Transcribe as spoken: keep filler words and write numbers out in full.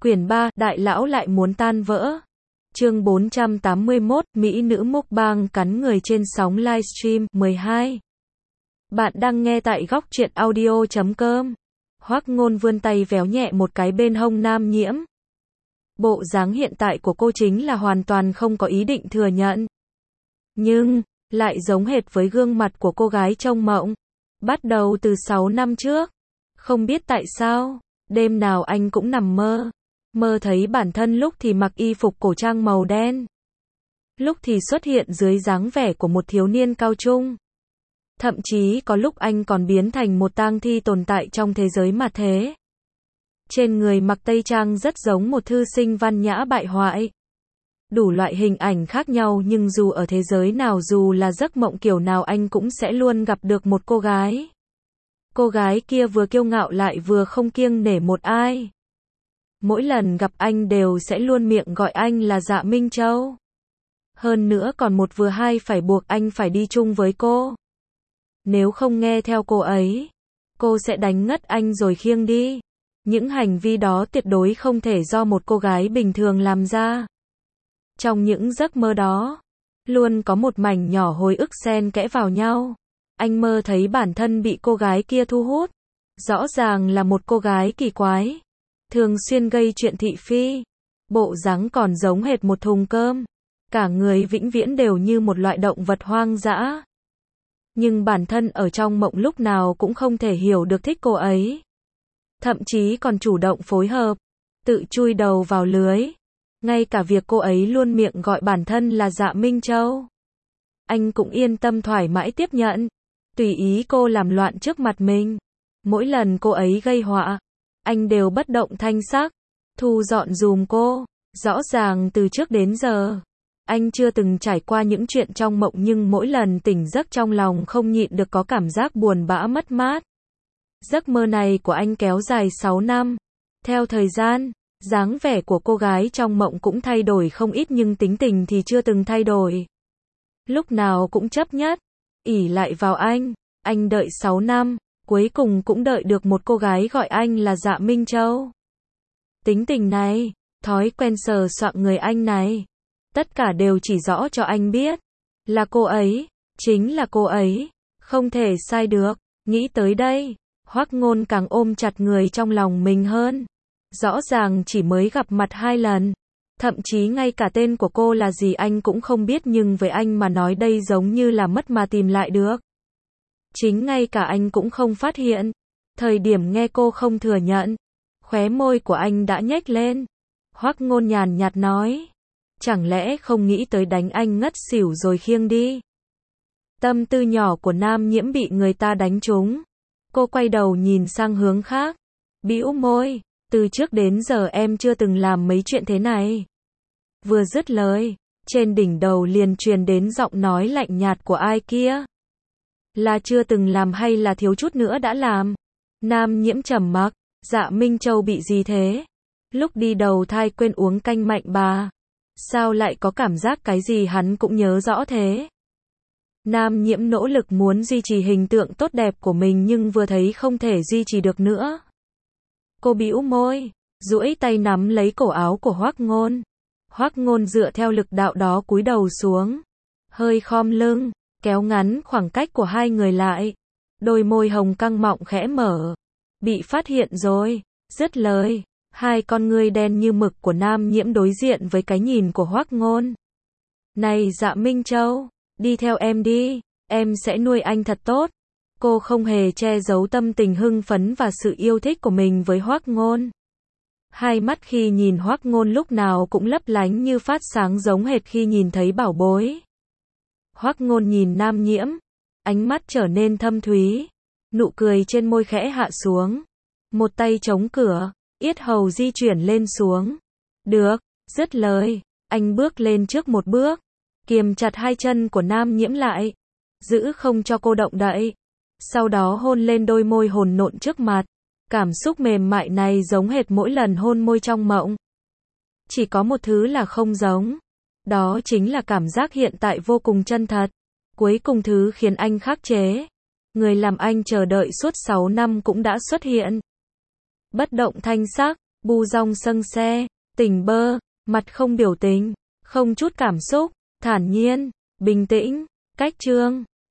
Quyển ba, Đại lão lại muốn tan vỡ. Chương bốn trăm tám mươi mốt, Mỹ nữ mukbang cắn người trên sóng livestream. mười hai. Bạn đang nghe tại góc truyện audio chấm com. Hoắc Ngôn vươn tay véo nhẹ một cái bên hông Nam Nhiễm. Bộ dáng hiện tại của cô chính là hoàn toàn không có ý định thừa nhận. Nhưng, lại giống hệt với gương mặt của cô gái trong mộng. Bắt đầu từ sáu năm trước. Không biết tại sao, đêm nào anh cũng nằm mơ. Mơ thấy bản thân lúc thì mặc y phục cổ trang màu đen. Lúc thì xuất hiện dưới dáng vẻ của một thiếu niên cao trung. Thậm chí có lúc anh còn biến thành một tang thi tồn tại trong thế giới mặt thế. Trên người mặc tây trang rất giống một thư sinh văn nhã bại hoại. Đủ loại hình ảnh khác nhau nhưng dù ở thế giới nào dù là giấc mộng kiểu nào anh cũng sẽ luôn gặp được một cô gái. Cô gái kia vừa kiêu ngạo lại vừa không kiêng nể một ai. Mỗi lần gặp anh đều sẽ luôn miệng gọi anh là Dạ Minh Châu. Hơn nữa còn một vừa hai phải buộc anh phải đi chung với cô. Nếu không nghe theo cô ấy, cô sẽ đánh ngất anh rồi khiêng đi. Những hành vi đó tuyệt đối không thể do một cô gái bình thường làm ra. Trong những giấc mơ đó, luôn có một mảnh nhỏ hồi ức xen kẽ vào nhau. Anh mơ thấy bản thân bị cô gái kia thu hút. Rõ ràng là một cô gái kỳ quái. Thường xuyên gây chuyện thị phi. Bộ dáng còn giống hệt một thùng cơm. Cả người vĩnh viễn đều như một loại động vật hoang dã. Nhưng bản thân ở trong mộng lúc nào cũng không thể hiểu được thích cô ấy. Thậm chí còn chủ động phối hợp. Tự chui đầu vào lưới. Ngay cả việc cô ấy luôn miệng gọi bản thân là Dạ Minh Châu. Anh cũng yên tâm thoải mái tiếp nhận. Tùy ý cô làm loạn trước mặt mình. Mỗi lần cô ấy gây họa, anh đều bất động thanh sắc, thu dọn dùm cô. Rõ ràng từ trước đến giờ, anh chưa từng trải qua những chuyện trong mộng nhưng mỗi lần tỉnh giấc trong lòng không nhịn được có cảm giác buồn bã mất mát. Giấc mơ này của anh kéo dài sáu năm. Theo thời gian, dáng vẻ của cô gái trong mộng cũng thay đổi không ít nhưng tính tình thì chưa từng thay đổi. Lúc nào cũng chấp nhất, ỷ lại vào anh. Anh đợi sáu năm. Cuối cùng cũng đợi được một cô gái gọi anh là Dạ Minh Châu. Tính tình này, thói quen sờ soạng người anh này, tất cả đều chỉ rõ cho anh biết. Là cô ấy, chính là cô ấy, không thể sai được. Nghĩ tới đây, Hoắc Ngôn càng ôm chặt người trong lòng mình hơn. Rõ ràng chỉ mới gặp mặt hai lần. Thậm chí ngay cả tên của cô là gì anh cũng không biết nhưng với anh mà nói đây giống như là mất mà tìm lại được. Chính ngay cả anh cũng không phát hiện. Thời điểm nghe cô không thừa nhận, khóe môi của anh đã nhếch lên. Hoắc Ngôn nhàn nhạt nói, chẳng lẽ không nghĩ tới đánh anh ngất xỉu rồi khiêng đi. Tâm tư nhỏ của Nam Nhiễm bị người ta đánh trúng. Cô quay đầu nhìn sang hướng khác, bĩu môi, từ trước đến giờ em chưa từng làm mấy chuyện thế này. Vừa dứt lời, trên đỉnh đầu liền truyền đến giọng nói lạnh nhạt của ai kia. Là chưa từng làm hay là thiếu chút nữa đã làm? Nam Nhiễm trầm mặc, Dạ Minh Châu bị gì thế? Lúc đi đầu thai quên uống canh mạnh bà. Sao lại có cảm giác cái gì hắn cũng nhớ rõ thế? Nam Nhiễm nỗ lực muốn duy trì hình tượng tốt đẹp của mình nhưng vừa thấy không thể duy trì được nữa. Cô bĩu môi, duỗi tay nắm lấy cổ áo của Hoắc Ngôn. Hoắc Ngôn dựa theo lực đạo đó cúi đầu xuống, hơi khom lưng, kéo ngắn khoảng cách của hai người lại. Đôi môi hồng căng mọng khẽ mở. Bị phát hiện rồi. Dứt lời, hai con ngươi đen như mực của Nam Nhiễm đối diện với cái nhìn của Hoắc Ngôn. Này Dạ Minh Châu, đi theo em đi, em sẽ nuôi anh thật tốt. Cô không hề che giấu tâm tình hưng phấn và sự yêu thích của mình với Hoắc Ngôn. Hai mắt khi nhìn Hoắc Ngôn lúc nào cũng lấp lánh như phát sáng giống hệt khi nhìn thấy bảo bối. Hoắc Ngôn nhìn Nam Nhiễm, ánh mắt trở nên thâm thúy, nụ cười trên môi khẽ hạ xuống. Một tay chống cửa, yết hầu di chuyển lên xuống. Được, dứt lời, anh bước lên trước một bước, kiềm chặt hai chân của Nam Nhiễm lại, giữ không cho cô động đậy. Sau đó hôn lên đôi môi hồn nộn trước mặt. Cảm xúc mềm mại này giống hệt mỗi lần hôn môi trong mộng. Chỉ có một thứ là không giống. Đó chính là cảm giác hiện tại vô cùng chân thật. Cuối cùng thứ khiến anh khắc chế. Người làm anh chờ đợi suốt sáu năm cũng đã xuất hiện. Bất động thanh sắc, Bu dong sâng se, tỉnh bơ, mặt không biểu tình, không chút cảm xúc, thản nhiên, bình tĩnh, cách chương.